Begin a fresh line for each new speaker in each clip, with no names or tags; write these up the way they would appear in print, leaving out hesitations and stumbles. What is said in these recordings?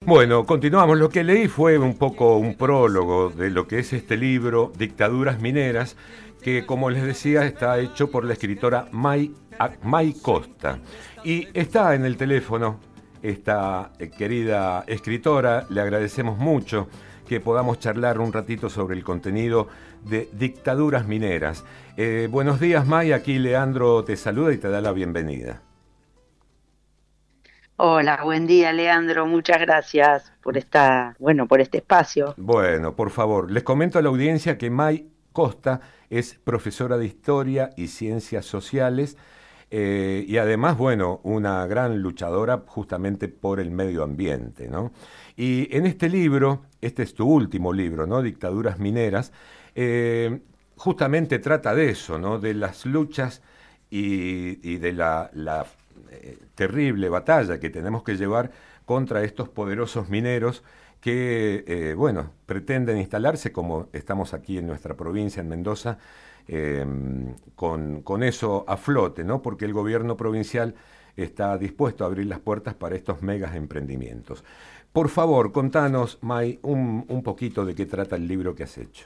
Bueno, continuamos. Lo que leí fue un poco un prólogo de lo que es este libro, Dictaduras Mineras, que, como les decía, está hecho por la escritora May Costa. Y está en el teléfono esta querida escritora. Le agradecemos mucho que podamos charlar un ratito sobre el contenido de Dictaduras Mineras. Buenos días, May. Aquí Leandro te saluda y te da la bienvenida.
Hola, buen día, Leandro. Muchas gracias por por este espacio.
Bueno, por favor, les comento a la audiencia que May Costa es profesora de Historia y Ciencias Sociales y además, bueno, una gran luchadora justamente por el medio ambiente, ¿no? Y en este libro, este es tu último libro, ¿no? Dictaduras Mineras, justamente trata de eso, ¿no? De las luchas y de la terrible batalla que tenemos que llevar contra estos poderosos mineros que, bueno, pretenden instalarse, como estamos aquí en nuestra provincia, en Mendoza, eh, con eso a flote, ¿no? Porque el gobierno provincial está dispuesto a abrir las puertas para estos megas emprendimientos. Por favor, contanos, May, un poquito de qué trata el libro que has hecho.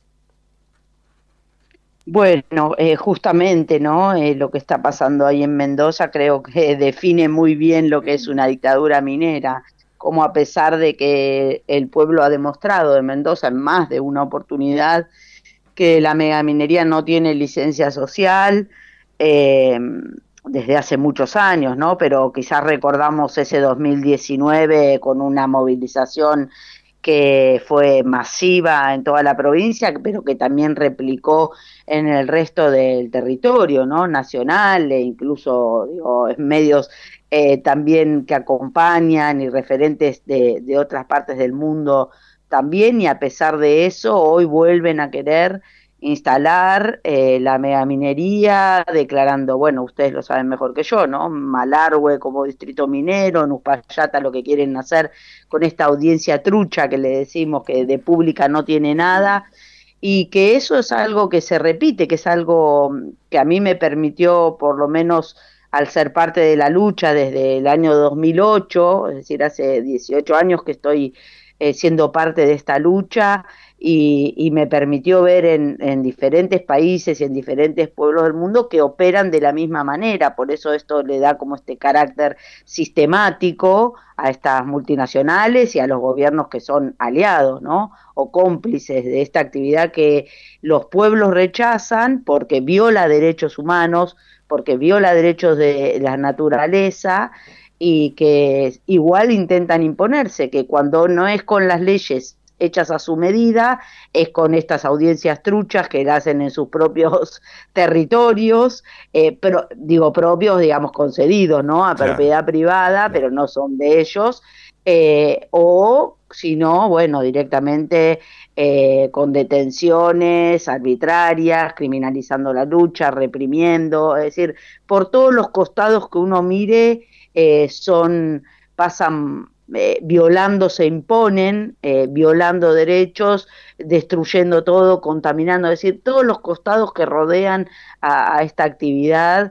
Bueno, justamente, ¿no? Lo que está pasando ahí en Mendoza creo que define muy bien lo que es una dictadura minera, como a pesar de que el pueblo ha demostrado de Mendoza en más de una oportunidad que la megaminería no tiene licencia social eh, desde hace muchos años, ¿no? Pero quizás recordamos ese 2019 con una movilización que fue masiva en toda la provincia, pero que también replicó en el resto del territorio, ¿no? Nacional e incluso, digo, en medios también que acompañan y referentes de otras partes del mundo también, y a pesar de eso, hoy vuelven a querer instalar la megaminería, declarando, bueno, ustedes lo saben mejor que yo, ¿no? Malargüe como distrito minero, en Uspallata lo que quieren hacer con esta audiencia trucha que le decimos que de pública no tiene nada, y que eso es algo que se repite, que es algo que a mí me permitió, por lo menos al ser parte de la lucha desde el año 2008, es decir, hace 18 años que estoy siendo parte de esta lucha, y me permitió ver en diferentes países y en diferentes pueblos del mundo que operan de la misma manera. Por eso esto le da como este carácter sistemático a estas multinacionales y a los gobiernos que son aliados, ¿no? O cómplices de esta actividad que los pueblos rechazan porque viola derechos humanos, porque viola derechos de la naturaleza, y que igual intentan imponerse, que cuando no es con las leyes hechas a su medida, es con estas audiencias truchas que la hacen en sus propios territorios, pero digo propios, digamos concedidos, ¿no? A
Claro,
propiedad privada,
claro.
pero no son de ellos, o si no, bueno, directamente con detenciones arbitrarias, criminalizando la lucha, reprimiendo, es decir, por todos los costados que uno mire, pasan violando, se imponen, violando derechos, destruyendo todo, contaminando, es decir, todos los costados que rodean a esta actividad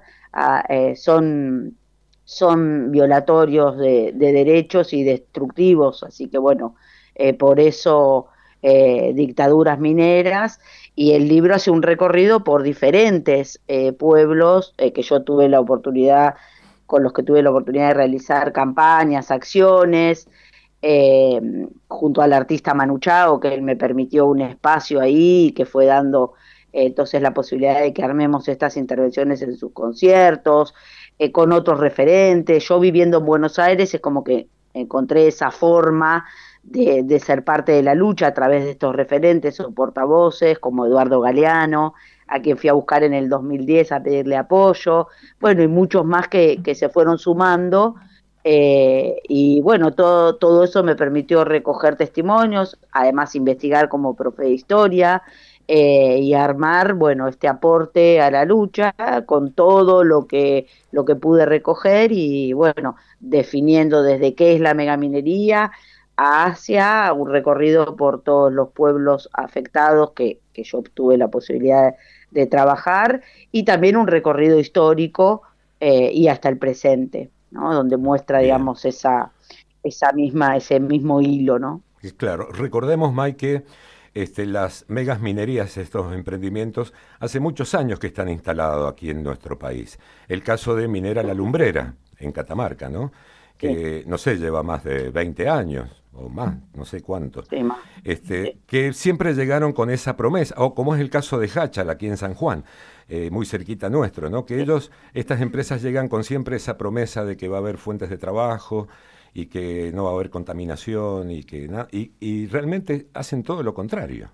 son violatorios de derechos y destructivos, así que bueno, por eso dictaduras mineras, y el libro hace un recorrido por diferentes pueblos que yo tuve la oportunidad, con los que tuve la oportunidad de realizar campañas, acciones, eh, junto al artista Manu Chao, que él me permitió un espacio ahí, que fue dando entonces la posibilidad de que armemos estas intervenciones en sus conciertos, con otros referentes. Yo viviendo en Buenos Aires es como que encontré esa forma de ser parte de la lucha a través de estos referentes o portavoces como Eduardo Galeano, a quien fui a buscar en el 2010 a pedirle apoyo, bueno, y muchos más que se fueron sumando. Y bueno, todo eso me permitió recoger testimonios, además investigar como profe de historia, y armar, bueno, este aporte a la lucha con todo lo que pude recoger, y bueno, definiendo desde qué es la megaminería hacia un recorrido por todos los pueblos afectados que yo tuve la posibilidad de trabajar, y también un recorrido histórico y hasta el presente, ¿no? Donde muestra,
Bien.
digamos, esa, ese mismo hilo, ¿no?
Y claro, recordemos, Mike, que las megas minerías, estos emprendimientos, hace muchos años que están instalados aquí en nuestro país. El caso de Minera La Lumbrera, en Catamarca, ¿no?
Sí,
Que, no sé, lleva más de 20 años o más, no sé cuántos,
sí, más. Sí.
que siempre llegaron con esa promesa, o como es el caso de Hachal aquí en San Juan, muy cerquita nuestro, ¿no? Que ellos, estas empresas llegan con siempre esa promesa de que va a haber fuentes de trabajo y que no va a haber contaminación y realmente hacen todo lo contrario.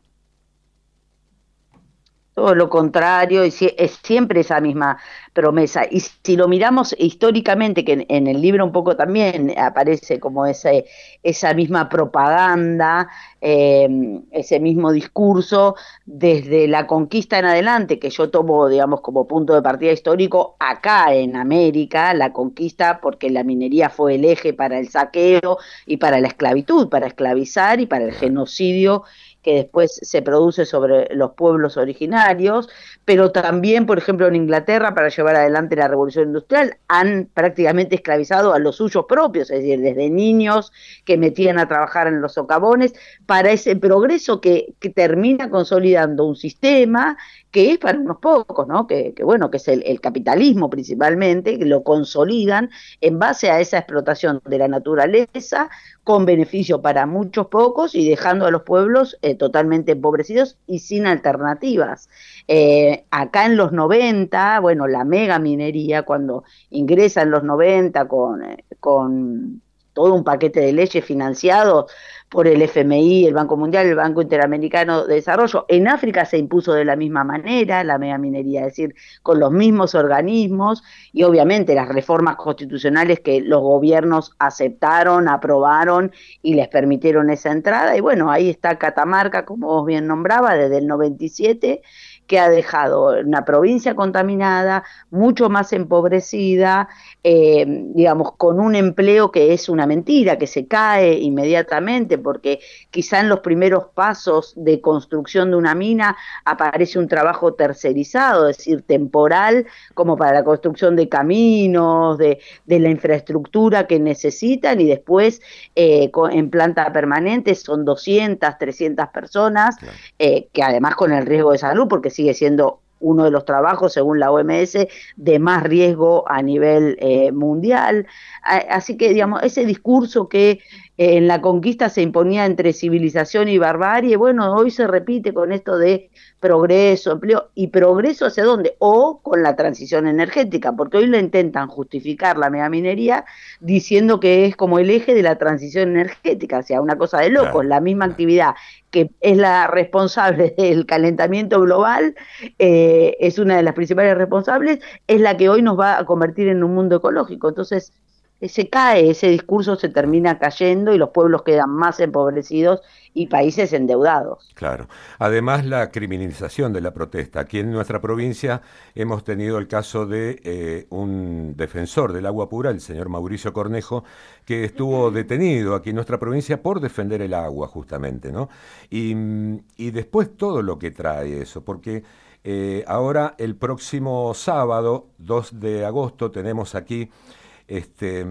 Todo lo contrario, es siempre esa misma promesa. Y si lo miramos históricamente, que en el libro un poco también aparece como esa misma propaganda, ese mismo discurso, desde la conquista en adelante, que yo tomo, digamos, como punto de partida histórico, acá en América, la conquista, porque la minería fue el eje para el saqueo y para la esclavitud, para esclavizar y para el
Claro.
genocidio que después se produce sobre los pueblos originarios, pero también, por ejemplo, en Inglaterra, para llevar adelante la revolución industrial, han prácticamente esclavizado a los suyos propios, es decir, desde niños que metían a trabajar en los socavones, para ese progreso que termina consolidando un sistema que es para unos pocos, ¿no? Bueno, que es el capitalismo principalmente, que lo consolidan en base a esa explotación de la naturaleza, con beneficio para muchos pocos y dejando a los pueblos totalmente empobrecidos y sin alternativas. Acá en los 90, bueno, la mega minería, cuando ingresa en los 90 con todo un paquete de leyes financiados por el FMI, el Banco Mundial, el Banco Interamericano de Desarrollo. En África se impuso de la misma manera la mega minería, es decir, con los mismos organismos y obviamente las reformas constitucionales que los gobiernos aceptaron, aprobaron y les permitieron esa entrada. Y bueno, ahí está Catamarca, como vos bien nombraba, desde el 97, que ha dejado una provincia contaminada, mucho más empobrecida, digamos, con un empleo que es una mentira, que se cae inmediatamente, porque quizá en los primeros pasos de construcción de una mina aparece un trabajo tercerizado, es decir, temporal, como para la construcción de caminos, de la infraestructura que necesitan, y después en planta permanente son 200, 300 personas,
Claro.
que además con el riesgo de salud, porque sigue siendo uno de los trabajos, según la OMS, de más riesgo a nivel mundial. Así que, digamos, ese discurso que en la conquista se imponía entre civilización y barbarie, bueno, hoy se repite con esto de progreso, empleo, y progreso hacia dónde, o con la transición energética, porque hoy le intentan justificar la megaminería diciendo que es como el eje de la transición energética, o sea, una cosa de locos,
Claro,
la misma
claro.
actividad que es la responsable del calentamiento global, es una de las principales responsables, es la que hoy nos va a convertir en un mundo ecológico. Entonces, se cae, ese discurso se
Claro.
termina cayendo y los pueblos quedan más empobrecidos y países endeudados.
Claro. Además, la criminalización de la protesta. Aquí en nuestra provincia hemos tenido el caso de un defensor del agua pura, el señor Mauricio Cornejo, que estuvo detenido aquí en nuestra provincia por defender el agua, justamente, ¿no? Y después todo lo que trae eso, porque ahora el próximo sábado, 2 de agosto, tenemos aquí este,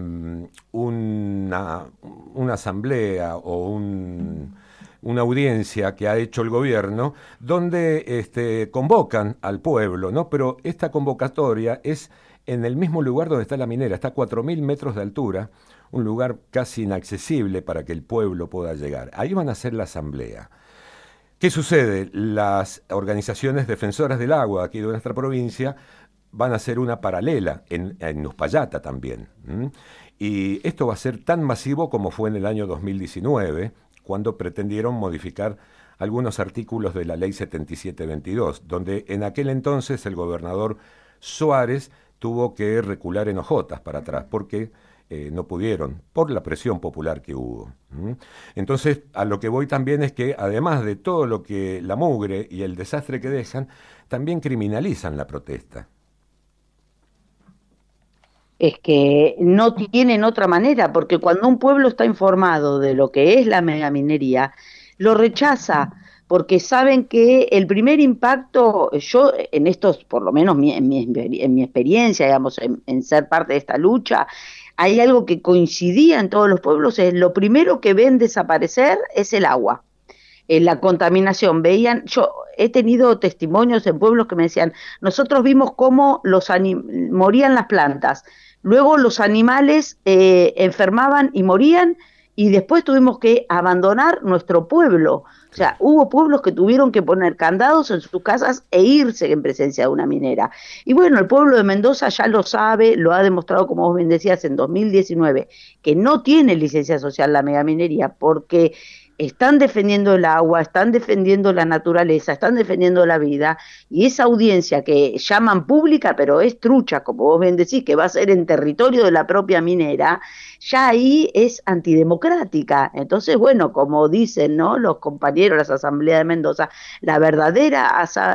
una asamblea o una audiencia que ha hecho el gobierno donde convocan al pueblo, ¿no? Pero esta convocatoria es en el mismo lugar donde está la minera, está a 4.000 metros de altura, un lugar casi inaccesible para que el pueblo pueda llegar. Ahí van a hacer la asamblea. ¿Qué sucede? Las organizaciones defensoras del agua aquí de nuestra provincia van a hacer una paralela en Uspallata también. ¿M? Y esto va a ser tan masivo como fue en el año 2019, cuando pretendieron modificar algunos artículos de la ley 7722, donde en aquel entonces el gobernador Suárez tuvo que recular en hojotas para atrás, porque no pudieron, por la presión popular que hubo. ¿M? Entonces, a lo que voy también es que, además de todo lo que la mugre y el desastre que dejan, también criminalizan la protesta.
Es que no tienen otra manera, porque cuando un pueblo está informado de lo que es la megaminería, lo rechaza, porque saben que el primer impacto, yo en estos, por lo menos en mi experiencia, digamos, en ser parte de esta lucha, hay algo que coincidía en todos los pueblos, es lo primero que ven desaparecer es el agua. La contaminación, veían, yo he tenido testimonios en pueblos que me decían, nosotros vimos cómo morían las plantas, luego los animales enfermaban y morían, y después tuvimos que abandonar nuestro pueblo. O sea, hubo pueblos que tuvieron que poner candados en sus casas e irse en presencia de una minera. Y bueno, el pueblo de Mendoza ya lo sabe, lo ha demostrado, como vos bien decías, en 2019, que no tiene licencia social la megaminería, porque están defendiendo el agua, están defendiendo la naturaleza, están defendiendo la vida, y esa audiencia que llaman pública, pero es trucha, como vos bien decís, que va a ser en territorio de la propia minera, ya ahí es antidemocrática. Entonces, bueno, como dicen, ¿no?, los compañeros de la Asamblea de Mendoza, la verdadera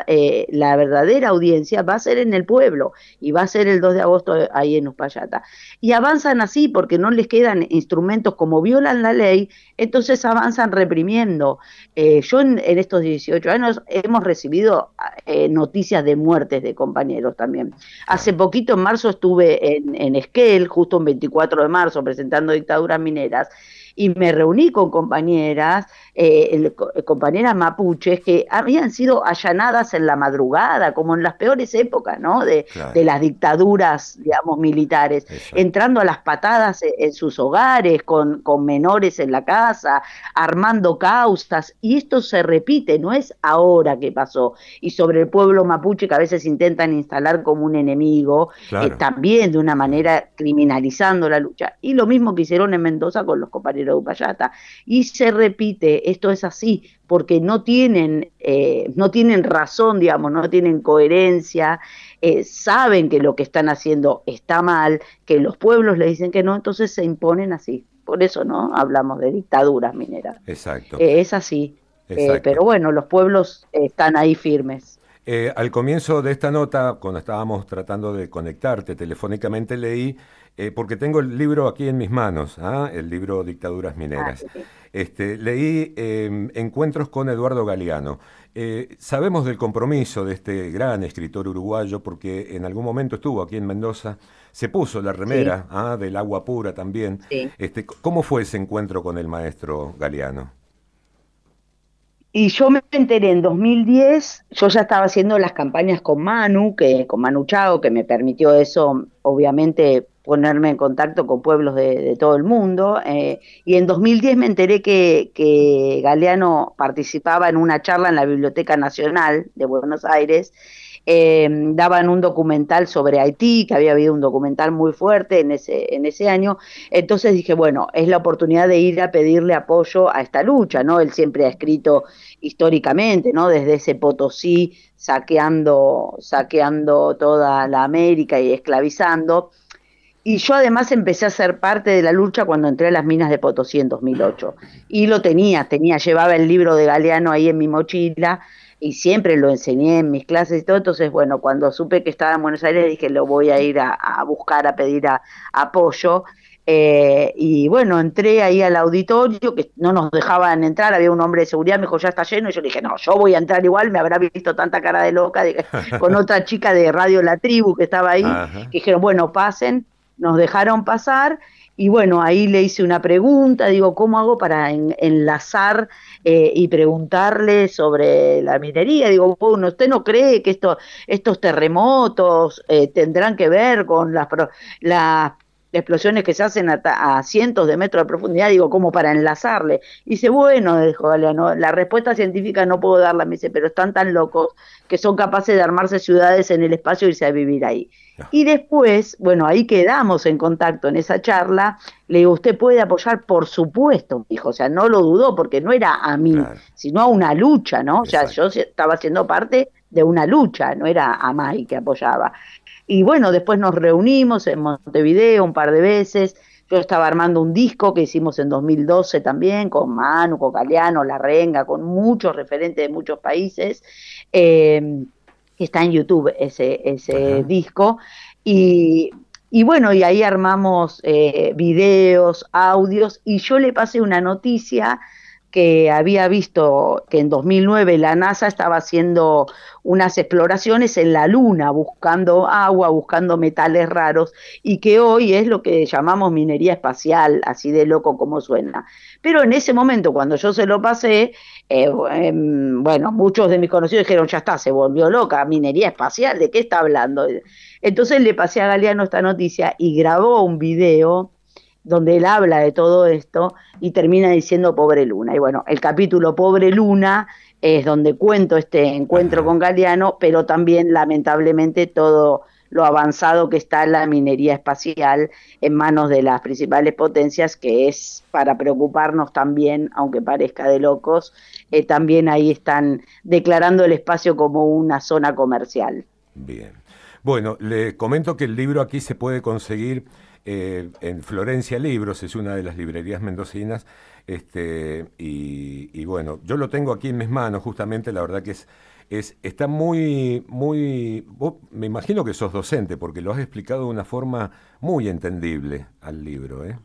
audiencia va a ser en el pueblo, y va a ser el 2 de agosto ahí en Uspallata. Y avanzan así porque no les quedan instrumentos, como violan la ley, entonces avanzan reprimiendo. Yo en estos 18 años hemos recibido noticias de muertes de compañeros también. Hace poquito, en marzo, estuve en Esquel, justo un 24 de marzo, presentando Dictaduras Mineras, y me reuní con compañeras, compañeras mapuches, que habían sido allanadas en la madrugada, como en las peores épocas, ¿no?, de las dictaduras, digamos, militares, entrando a las patadas en sus hogares, con menores en la casa, armando causas, y esto se repite, no es ahora que pasó. Y sobre el pueblo mapuche, que a veces intentan instalar como un enemigo, también de una manera criminalizando la lucha, y lo mismo que hicieron en Mendoza con los compañeros de Uspallata, y se repite, esto es así, porque no tienen razón, digamos, no tienen coherencia, saben que lo que están haciendo está mal, que los pueblos le dicen que no, entonces se imponen así. Por eso, ¿no?, hablamos de dictaduras mineras.
Exacto.
Es así. Pero bueno, los pueblos están ahí firmes.
Al comienzo de esta nota, cuando estábamos tratando de conectarte telefónicamente, leí, porque tengo el libro aquí en mis manos, el libro Dictaduras Mineras. Leí Encuentros con Eduardo Galeano. Sabemos del compromiso de este gran escritor uruguayo, porque en algún momento estuvo aquí en Mendoza, se puso la remera del agua pura también.
Sí.
¿Cómo fue ese encuentro con el maestro Galeano?
Y yo me enteré en 2010, yo ya estaba haciendo las campañas con Manu Chao, que me permitió eso, obviamente, ponerme en contacto con pueblos de todo el mundo, y en 2010 me enteré que Galeano participaba en una charla en la Biblioteca Nacional de Buenos Aires. Daban un documental sobre Haití, que había habido un documental muy fuerte en ese año. Entonces dije, bueno, es la oportunidad de ir a pedirle apoyo a esta lucha, ¿no? Él siempre ha escrito históricamente, ¿no?, desde ese Potosí, saqueando toda la América y esclavizando. Y yo además empecé a ser parte de la lucha cuando entré a las minas de Potosí en 2008. Y lo llevaba el libro de Galeano ahí en mi mochila, y siempre lo enseñé en mis clases y todo. Entonces, bueno, cuando supe que estaba en Buenos Aires, dije, lo voy a ir a buscar, a pedir apoyo. Y bueno, entré ahí al auditorio, que no nos dejaban entrar, había un hombre de seguridad, me dijo, ya está lleno, y yo le dije, no, yo voy a entrar igual, me habrá visto tanta cara de loca, con otra chica de Radio La Tribu que estaba ahí, que dijeron, bueno, pasen, nos dejaron pasar. Y bueno, ahí le hice una pregunta, digo, ¿cómo hago para enlazar y preguntarle sobre la minería? Digo, bueno, ¿usted no cree que estos terremotos tendrán que ver con las explosiones que se hacen a cientos de metros de profundidad? Digo, ¿cómo para enlazarle? Y dice, bueno, dijo Galeano, la respuesta científica no puedo darla, me dice, pero están tan locos que son capaces de armarse ciudades en el espacio y irse a vivir ahí. Y después, bueno, ahí quedamos en contacto en esa charla. Le digo, ¿usted puede apoyar? Por supuesto, dijo, o sea, no lo dudó, porque no era a mí, sino a una lucha, ¿no? O sea, yo estaba siendo parte de una lucha, no era a Mai que apoyaba. Y bueno, después nos reunimos en Montevideo un par de veces. Yo estaba armando un disco que hicimos en 2012 también, con Manu, con Galeano, La Renga, con muchos referentes de muchos países. Que está en YouTube ese disco, y bueno, y ahí armamos videos, audios, y yo le pasé una noticia que había visto que en 2009 la NASA estaba haciendo unas exploraciones en la Luna, buscando agua, buscando metales raros, y que hoy es lo que llamamos minería espacial, así de loco como suena. Pero en ese momento, cuando yo se lo pasé, bueno, muchos de mis conocidos dijeron, ya está, se volvió loca, minería espacial, ¿de qué está hablando? Entonces le pasé a Galeano esta noticia y grabó un video donde él habla de todo esto y termina diciendo Pobre Luna. Y bueno, el capítulo Pobre Luna es donde cuento este encuentro
Ajá.
con Galeano, pero también lamentablemente todo lo avanzado que está la minería espacial en manos de las principales potencias, que es para preocuparnos también, aunque parezca de locos, también ahí están declarando el espacio como una zona comercial.
Bien. Bueno, le comento que el libro aquí se puede conseguir en Florencia Libros, es una de las librerías mendocinas, y bueno, yo lo tengo aquí en mis manos, justamente, la verdad que está me imagino que sos docente, porque lo has explicado de una forma muy entendible al libro, ¿eh?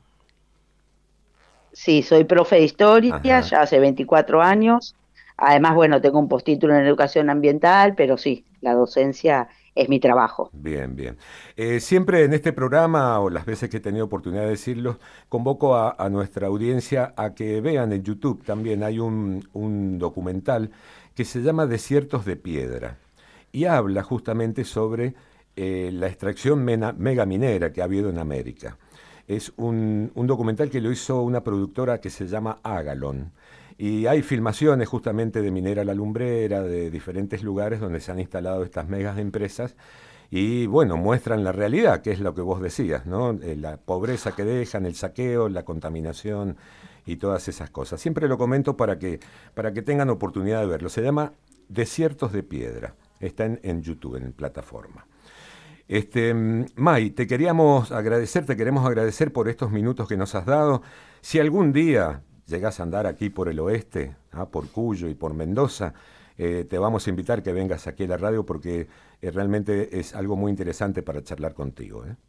Sí, soy profe de historia
Ajá.
ya hace 24 años. Además, bueno, tengo un postítulo en educación ambiental, pero sí, la docencia es mi trabajo.
Bien, bien. Siempre en este programa, o las veces que he tenido oportunidad de decirlo, convoco a nuestra audiencia a que vean en YouTube también. Hay un documental que se llama Desiertos de Piedra y habla justamente sobre la extracción mega minera que ha habido en América. Es un documental que lo hizo una productora que se llama Agalon. Y hay filmaciones justamente de Minera La Lumbrera, de diferentes lugares donde se han instalado estas megas empresas y bueno, muestran la realidad, que es lo que vos decías, ¿no? La pobreza que dejan, el saqueo, la contaminación y todas esas cosas. Siempre lo comento para que tengan oportunidad de verlo. Se llama Desiertos de Piedra. Está en YouTube, en plataforma. May, te queremos agradecer por estos minutos que nos has dado. Si algún día llegás a andar aquí por el oeste, por Cuyo y por Mendoza, te vamos a invitar que vengas aquí a la radio porque realmente es algo muy interesante para charlar contigo, ¿eh?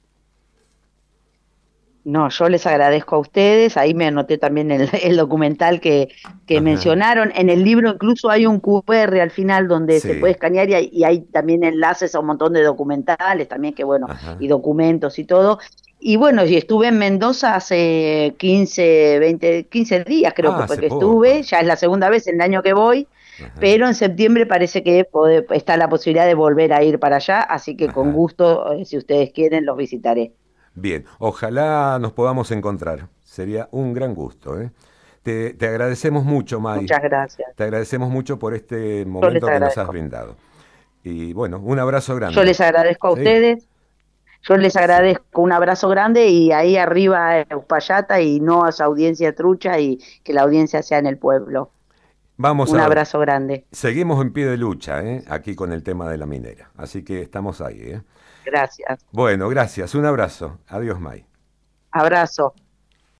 No, yo les agradezco a ustedes. Ahí me anoté también el documental que
Ajá.
mencionaron. En el libro incluso hay un QR al final donde se puede
Sí.
escanear y hay también enlaces a un montón de documentales también, que bueno, y
Ajá.
documentos y todo. Y bueno, y estuve en Mendoza hace 15, 20, 15 días creo que fue
Hace
que estuve.
poco.
Ya es la segunda vez en el año que voy.
Ajá.
Pero en septiembre parece que está la posibilidad de volver a ir para allá, así que con
Ajá.
gusto, si ustedes quieren, los visitaré.
Bien, ojalá nos podamos encontrar. Sería un gran gusto, ¿eh? Te agradecemos mucho, May.
Muchas gracias.
Te agradecemos mucho por este
Yo les
momento que nos has
agradezco.
brindado. Y bueno, un abrazo
Yo
grande.
les agradezco a
Sí,
ustedes. Yo les
sí.
agradezco un abrazo grande y ahí arriba Uspallata y no a esa audiencia trucha y que la audiencia sea en el pueblo.
Vamos
Un
a ver.
abrazo grande.
Seguimos en pie de lucha, ¿eh? Aquí con el tema de la minera. Así que estamos ahí, ¿eh?
Gracias.
Bueno, gracias. Un abrazo. Adiós, May.
Abrazo.